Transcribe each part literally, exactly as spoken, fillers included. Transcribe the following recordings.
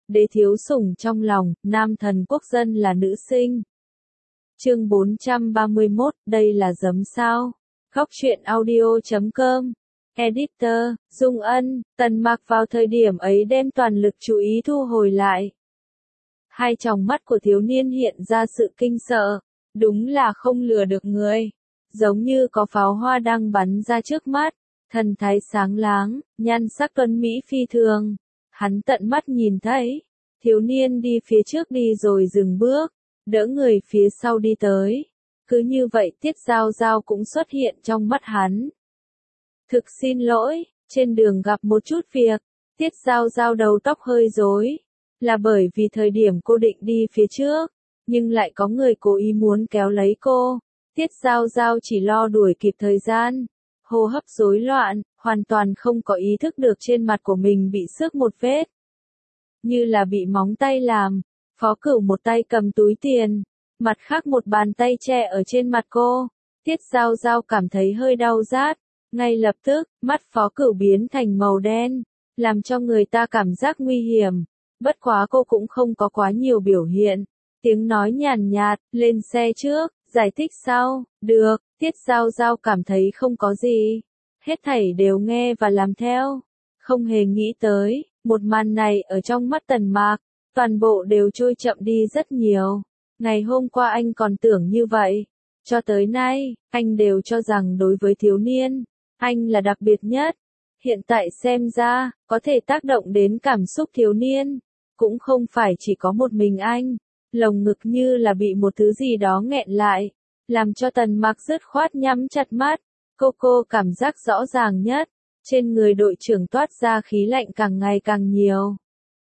đế thiếu sủng trong lòng, nam thần quốc dân là nữ sinh. Chương bốn trăm ba mươi mốt, đây là giấm sao? Góc truyện audio chấm com. Editor, Dung Ân, Tần Mạc vào thời điểm ấy đem toàn lực chú ý thu hồi lại. Hai tròng mắt của thiếu niên hiện ra sự kinh sợ, đúng là không lừa được người. Giống như có pháo hoa đang bắn ra trước mắt, thần thái sáng láng, nhan sắc tuấn mỹ phi thường. Hắn tận mắt nhìn thấy, thiếu niên đi phía trước đi rồi dừng bước, đỡ người phía sau đi tới. Cứ như vậy Tiết Giao Giao cũng xuất hiện trong mắt hắn. Thực xin lỗi, trên đường gặp một chút việc, Tiết Giao Giao đầu tóc hơi rối, là bởi vì thời điểm cô định đi phía trước, nhưng lại có người cố ý muốn kéo lấy cô. Tiết Giao Giao chỉ lo đuổi kịp thời gian, hô hấp rối loạn, hoàn toàn không có ý thức được trên mặt của mình bị xước một vết. Như là bị móng tay làm, Phó Cửu một tay cầm túi tiền, mặt khác một bàn tay che ở trên mặt cô. Tiết Giao Giao cảm thấy hơi đau rát, ngay lập tức, mắt Phó Cửu biến thành màu đen, làm cho người ta cảm giác nguy hiểm. Bất quá cô cũng không có quá nhiều biểu hiện, tiếng nói nhàn nhạt, lên xe trước, giải thích sau, được. Tiết Giao Giao cảm thấy không có gì, hết thảy đều nghe và làm theo, không hề nghĩ tới, một màn này ở trong mắt Tần Mạc, toàn bộ đều trôi chậm đi rất nhiều. Ngày hôm qua anh còn tưởng như vậy, cho tới nay, anh đều cho rằng đối với thiếu niên, anh là đặc biệt nhất. Hiện tại xem ra, có thể tác động đến cảm xúc thiếu niên, cũng không phải chỉ có một mình anh. Lồng ngực như là bị một thứ gì đó nghẹn lại, làm cho Tần Mạc dứt khoát nhắm chặt mắt. Cô cô cảm giác rõ ràng nhất, trên người đội trưởng toát ra khí lạnh càng ngày càng nhiều.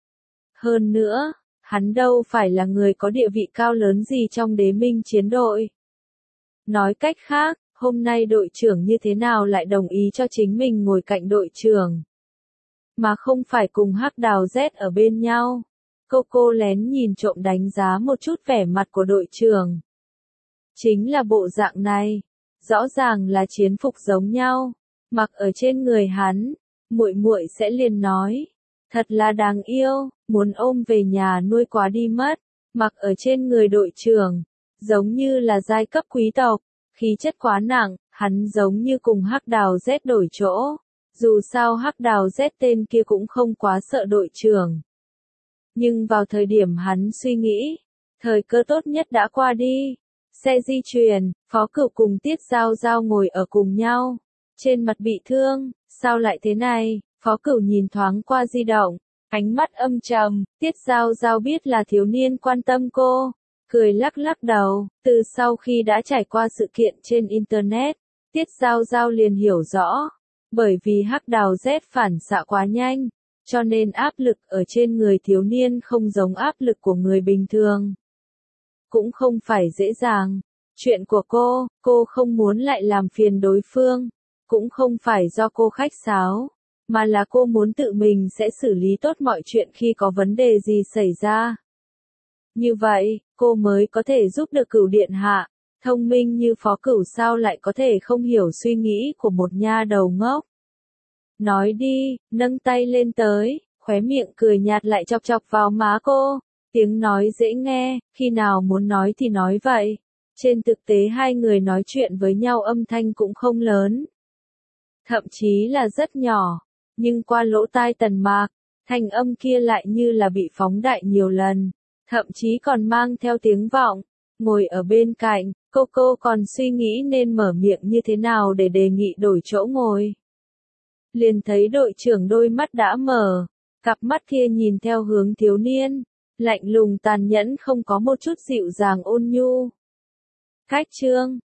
Hơn nữa, hắn đâu phải là người có địa vị cao lớn gì trong đế minh chiến đội. Nói cách khác, hôm nay đội trưởng như thế nào lại đồng ý cho chính mình ngồi cạnh đội trưởng, mà không phải cùng Hắc Đào Z ở bên nhau. Cô cô lén nhìn trộm đánh giá một chút vẻ mặt của đội trưởng. Chính là bộ dạng này, rõ ràng là chiến phục giống nhau, mặc ở trên người hắn, muội muội sẽ liền nói, thật là đáng yêu, muốn ôm về nhà nuôi quá đi mất. Mặc ở trên người đội trưởng, giống như là giai cấp quý tộc, khí chất quá nặng, hắn giống như cùng Hắc Đào Z đổi chỗ. Dù sao Hắc Đào Z tên kia cũng không quá sợ đội trưởng. Nhưng vào thời điểm hắn suy nghĩ, thời cơ tốt nhất đã qua đi. Xe di chuyển, Phó Cửu cùng Tiết Giao Giao ngồi ở cùng nhau. Trên mặt bị thương, sao lại thế này? Phó Cửu nhìn thoáng qua di động, ánh mắt âm trầm. Tiết Giao Giao biết là thiếu niên quan tâm cô, cười lắc lắc đầu. Từ sau khi đã trải qua sự kiện trên Internet, Tiết Giao Giao liền hiểu rõ. Bởi vì Hắc Đào Z phản xạ quá nhanh, cho nên áp lực ở trên người thiếu niên không giống áp lực của người bình thường. Cũng không phải dễ dàng. Chuyện của cô, cô không muốn lại làm phiền đối phương. Cũng không phải do cô khách sáo, mà là cô muốn tự mình sẽ xử lý tốt mọi chuyện khi có vấn đề gì xảy ra. Như vậy, cô mới có thể giúp được Cửu điện hạ. Thông minh như Phó Cửu sao lại có thể không hiểu suy nghĩ của một nha đầu ngốc. Nói đi, nâng tay lên tới, khóe miệng cười nhạt lại chọc chọc vào má cô. Tiếng nói dễ nghe, khi nào muốn nói thì nói vậy. Trên thực tế hai người nói chuyện với nhau âm thanh cũng không lớn. Thậm chí là rất nhỏ, nhưng qua lỗ tai Tần Mạc, thanh âm kia lại như là bị phóng đại nhiều lần. Thậm chí còn mang theo tiếng vọng. Ngồi ở bên cạnh, cô cô còn suy nghĩ nên mở miệng như thế nào để đề nghị đổi chỗ ngồi. Liền thấy đội trưởng đôi mắt đã mở, cặp mắt kia nhìn theo hướng thiếu niên, lạnh lùng tàn nhẫn không có một chút dịu dàng ôn nhu. Khách trương,